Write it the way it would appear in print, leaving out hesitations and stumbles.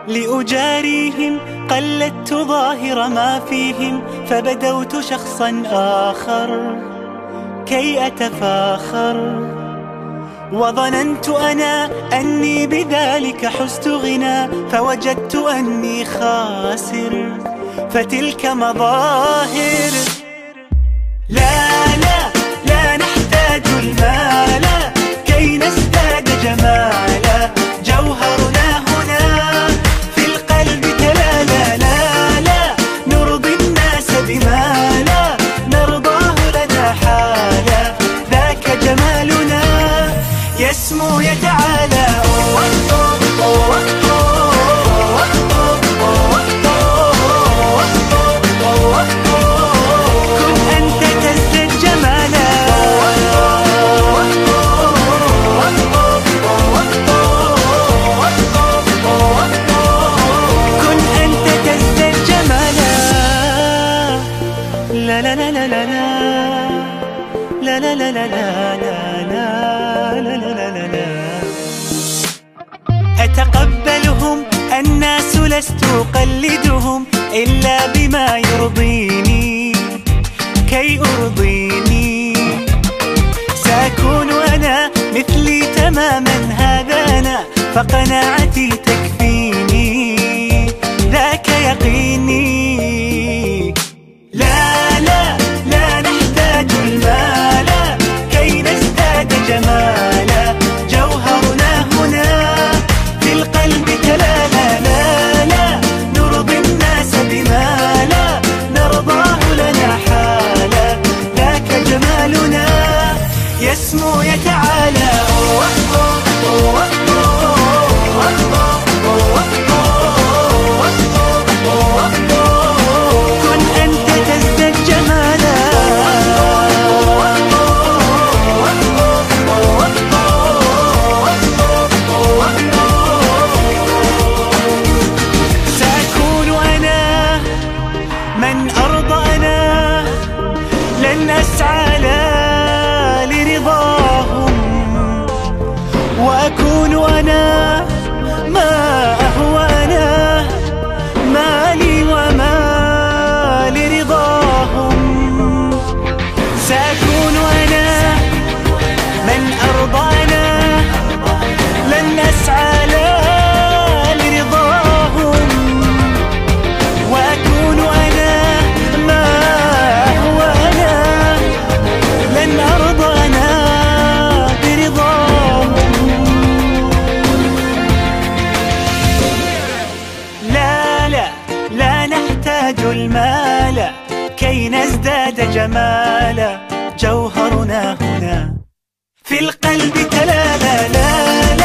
لأجاريهم قلدت ظاهر ما فيهم، فبدوت شخصا آخر كي أتفاخر. وظننت أنا أني بذلك حزت غنى، فوجدت أني خاسر، فتلك مظاهر. لا لا لا نحتاج المال كي نزداد جمالا، جوهرنا هنا في القلب تلالا. لا لا نرضي الناس بما لا نرضاه لنا حالا، ذاك جمالنا يسمو يتعالى. لا لا لا لا لا لا لا لا لا لا لا لا لا. أتقبلهم الناس لست أقلدهم إلا بما يرضيني كي أرضيني. سأكون أنا مثلي تماما، هذا أنا فقناعتي تكفيني، ذاك يقيني. لا لا لا نحتاج المال كي نزداد جمالا، جوهرنا هنا في القلب تلالا. لا لا نرضي الناس بما لا نرضاه لنا حالا، ذاك جمالنا يسمو يتعالى. من أرضى أنا لن أسعى لا لرضاهم، وأكون أنا ما أهوى أنا، مالي وما لرضاهم. سأكون أنا من أرضى أنا لن أسعى لا لرضاهم، وأكون أنا ما هو أنا، لن أرضى أنا برضاهم. لا لا لا نحتاج المال كي نزداد جمالا، جوهرنا هنا في القلب تلالا. لا لا